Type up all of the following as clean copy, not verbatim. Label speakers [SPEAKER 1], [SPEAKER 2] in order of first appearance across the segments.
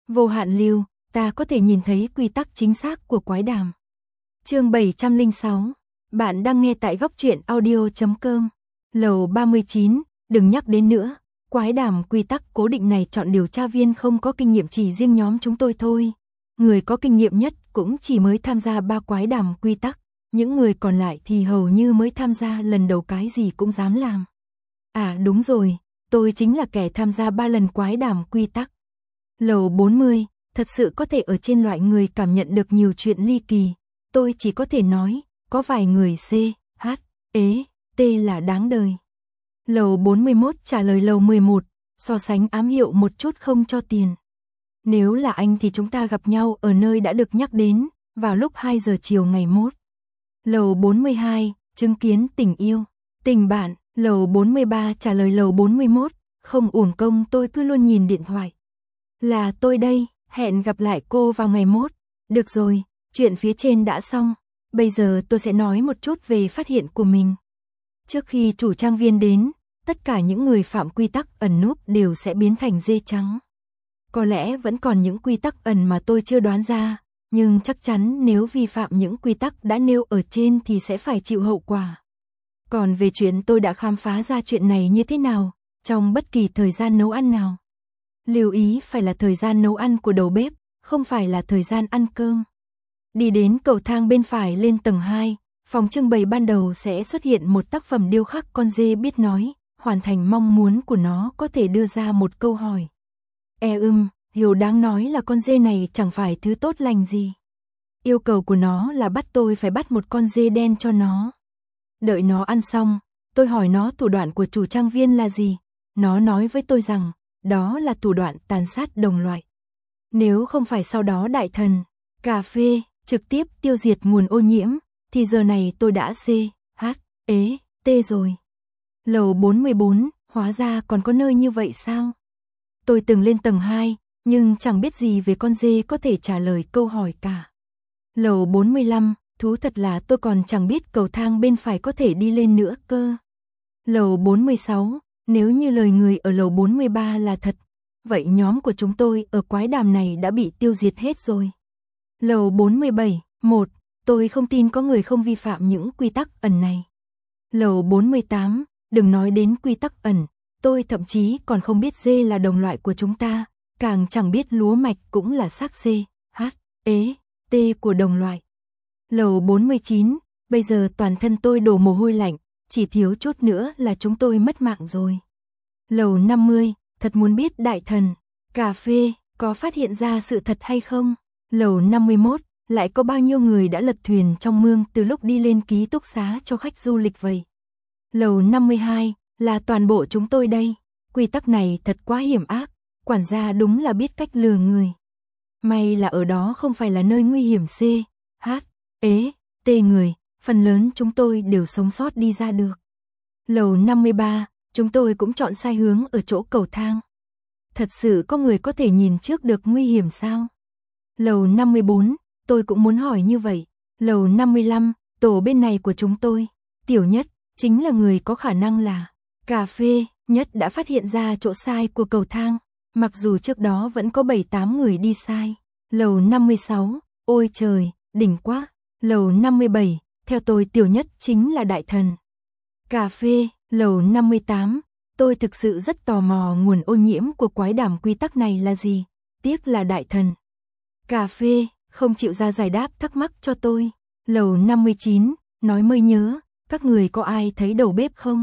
[SPEAKER 1] Vô hạn lưu, ta có thể nhìn thấy quy tắc chính xác của quái đàm. Chương 706. Bạn đang nghe tại góc truyện audio.com. Lầu 39, đừng nhắc đến nữa. Quái đàm quy tắc cố định này chọn điều tra viên không có kinh nghiệm, chỉ riêng nhóm chúng tôi thôi. Người có kinh nghiệm nhất cũng chỉ mới tham gia 3 quái đàm quy tắc. Những người còn lại thì hầu như mới tham gia lần đầu, cái gì cũng dám làm. À đúng rồi, tôi chính là kẻ tham gia 3 lần quái đàm quy tắc. Lầu 40, thật sự có thể ở trên loại người cảm nhận được nhiều chuyện ly kỳ. Tôi chỉ có thể nói, có vài người C, H, E, T là đáng đời. Lầu 41 trả lời lầu 11, so sánh ám hiệu một chút không cho tiền. Nếu là anh thì chúng ta gặp nhau ở nơi đã được nhắc đến, vào lúc 2 giờ chiều ngày mốt. Lầu 42, chứng kiến tình yêu, tình bạn. Lầu 43 trả lời lầu 41, không uổng công tôi cứ luôn nhìn điện thoại. Là tôi đây, hẹn gặp lại cô vào ngày mốt. Được rồi, chuyện phía trên đã xong. Bây giờ tôi sẽ nói một chút về phát hiện của mình. Trước khi chủ trang viên đến, tất cả những người phạm quy tắc ẩn núp đều sẽ biến thành dê trắng. Có lẽ vẫn còn những quy tắc ẩn mà tôi chưa đoán ra, nhưng chắc chắn nếu vi phạm những quy tắc đã nêu ở trên thì sẽ phải chịu hậu quả. Còn về chuyện tôi đã khám phá ra chuyện này như thế nào, trong bất kỳ thời gian nấu ăn nào. Lưu ý phải là thời gian nấu ăn của đầu bếp, không phải là thời gian ăn cơm. Đi đến cầu thang bên phải lên tầng 2, phòng trưng bày ban đầu sẽ xuất hiện một tác phẩm điêu khắc con dê biết nói, hoàn thành mong muốn của nó có thể đưa ra một câu hỏi. Hiểu đáng nói là con dê này chẳng phải thứ tốt lành gì. Yêu cầu của nó là bắt tôi phải bắt một con dê đen cho nó. Đợi nó ăn xong, tôi hỏi nó thủ đoạn của chủ trang viên là gì. Nó nói với tôi rằng, đó là thủ đoạn tàn sát đồng loại. Nếu không phải sau đó đại thần, cà phê, trực tiếp tiêu diệt nguồn ô nhiễm, thì giờ này tôi đã C, H, E, T rồi. Lầu 44, hóa ra còn có nơi như vậy sao? Tôi từng lên tầng 2, nhưng chẳng biết gì về con dê có thể trả lời câu hỏi cả. Lầu 45, thú thật là tôi còn chẳng biết cầu thang bên phải có thể đi lên nữa cơ. Lầu 46, nếu như lời người ở lầu 43 là thật, vậy nhóm của chúng tôi ở quái đàm này đã bị tiêu diệt hết rồi. Lầu 47, 1, tôi không tin có người không vi phạm những quy tắc ẩn này. Lầu 48, đừng nói đến quy tắc ẩn, tôi thậm chí còn không biết dê là đồng loại của chúng ta, càng chẳng biết lúa mạch cũng là xác C, H, E, T của đồng loại. Lầu 49, bây giờ toàn thân tôi đổ mồ hôi lạnh, chỉ thiếu chút nữa là chúng tôi mất mạng rồi. Lầu 50, thật muốn biết đại thần, cà phê, có phát hiện ra sự thật hay không? Lầu 51, lại có bao nhiêu người đã lật thuyền trong mương từ lúc đi lên ký túc xá cho khách du lịch vậy? Lầu 52, là toàn bộ chúng tôi đây. Quy tắc này thật quá hiểm ác, quản gia đúng là biết cách lừa người. May là ở đó không phải là nơi nguy hiểm C, H, E, T người, phần lớn chúng tôi đều sống sót đi ra được. Lầu 53, chúng tôi cũng chọn sai hướng ở chỗ cầu thang. Thật sự có người có thể nhìn trước được nguy hiểm sao? Lầu 54, tôi cũng muốn hỏi như vậy. Lầu 55, tổ bên này của chúng tôi, Tiểu Nhất, chính là người có khả năng là cà phê, Nhất đã phát hiện ra chỗ sai của cầu thang, mặc dù trước đó vẫn có 7-8 người đi sai. Lầu 56, ôi trời, đỉnh quá. Lầu 57, theo tôi Tiểu Nhất chính là đại thần. Cà phê, lầu 58, tôi thực sự rất tò mò nguồn ô nhiễm của quái đàm quy tắc này là gì, tiếc là đại thần. Cà phê, không chịu ra giải đáp thắc mắc cho tôi. Lầu 59, nói mới nhớ, các người có ai thấy đầu bếp không?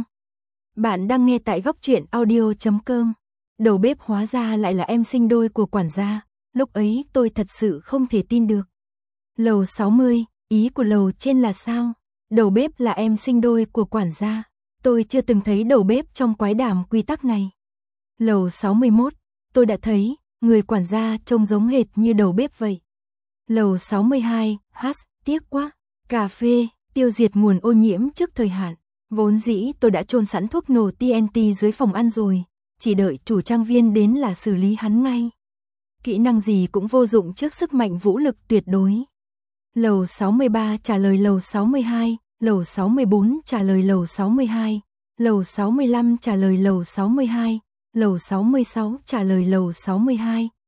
[SPEAKER 1] Bạn đang nghe tại góc truyện audio.com. Đầu bếp hóa ra lại là em sinh đôi của quản gia, lúc ấy tôi thật sự không thể tin được. Lầu 60, ý của lầu trên là sao? Đầu bếp là em sinh đôi của quản gia. Tôi chưa từng thấy đầu bếp trong quái đàm quy tắc này. Lầu 61, tôi đã thấy, người quản gia trông giống hệt như đầu bếp vậy. Lầu 62, tiếc quá. Cà phê, tiêu diệt nguồn ô nhiễm trước thời hạn. Vốn dĩ tôi đã chôn sẵn thuốc nổ TNT dưới phòng ăn rồi, chỉ đợi chủ trang viên đến là xử lý hắn ngay. Kỹ năng gì cũng vô dụng trước sức mạnh vũ lực tuyệt đối. Lầu 63 trả lời lầu 62, lầu 64 trả lời lầu 62, lầu 65 trả lời lầu 62, lầu 66 trả lời lầu 62,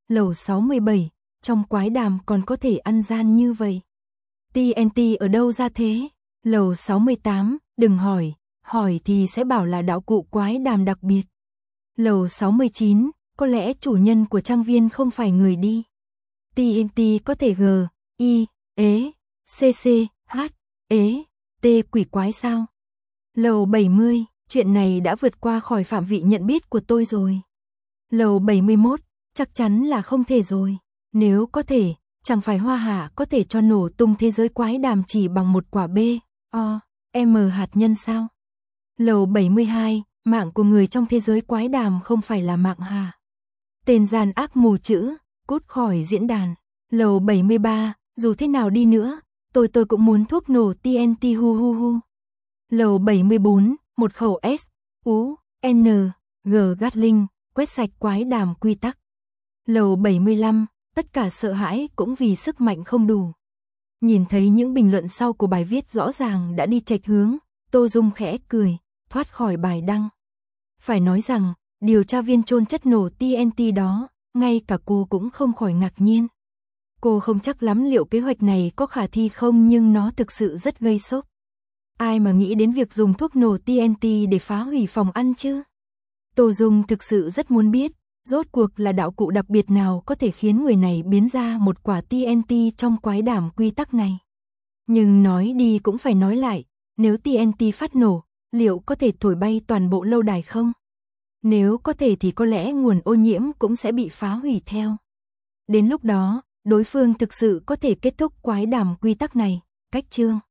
[SPEAKER 1] Lầu 67, trong quái đàm còn có thể ăn gian như vậy. TNT ở đâu ra thế? Lầu 68, đừng hỏi, hỏi thì sẽ bảo là đạo cụ quái đàm đặc biệt. Lầu 69, có lẽ chủ nhân của trang viên không phải người đi. TNT có thể G, I, ế, CC, H, ế, T quỷ quái sao? Lầu 70, chuyện này đã vượt qua khỏi phạm vị nhận biết của tôi rồi. Lầu 71, chắc chắn là không thể rồi. Nếu có thể, chẳng phải Hoa Hạ có thể cho nổ tung thế giới quái đàm chỉ bằng một quả B, O, M hạt nhân sao? Lầu 72, mạng của người trong thế giới quái đàm không phải là mạng hà. Tên gian ác mù chữ, cút khỏi diễn đàn. Lầu 73, dù thế nào đi nữa, tôi cũng muốn thuốc nổ TNT hu hu hu. Lầu 74, một khẩu S, U, N, G Gatling, quét sạch quái đàm quy tắc. Lầu 75, tất cả sợ hãi cũng vì sức mạnh không đủ. Nhìn thấy những bình luận sau của bài viết rõ ràng đã đi chệch hướng, Tô Dung khẽ cười, thoát khỏi bài đăng. Phải nói rằng, điều tra viên chôn chất nổ TNT đó, ngay cả cô cũng không khỏi ngạc nhiên. Cô không chắc lắm liệu kế hoạch này có khả thi không, nhưng nó thực sự rất gây sốc. Ai mà nghĩ đến việc dùng thuốc nổ TNT để phá hủy phòng ăn chứ? Tô Dung thực sự rất muốn biết, rốt cuộc là đạo cụ đặc biệt nào có thể khiến người này biến ra một quả TNT trong quái đàm quy tắc này. Nhưng nói đi cũng phải nói lại, nếu TNT phát nổ, liệu có thể thổi bay toàn bộ lâu đài không? Nếu có thể thì có lẽ nguồn ô nhiễm cũng sẽ bị phá hủy theo. Đến lúc đó, đối phương thực sự có thể kết thúc quái đàm quy tắc này. Cách chương